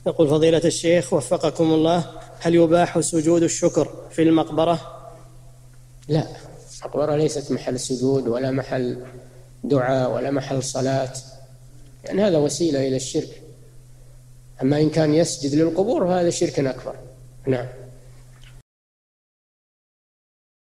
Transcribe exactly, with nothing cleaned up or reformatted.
يقول فضيلة الشيخ وفقكم الله، هل يباح سجود الشكر في المقبرة؟ لا، المقبرة ليست محل سجود ولا محل دعاء ولا محل صلاة، يعني هذا وسيلة إلى الشرك. أما إن كان يسجد للقبور هذا شرك أكبر. نعم.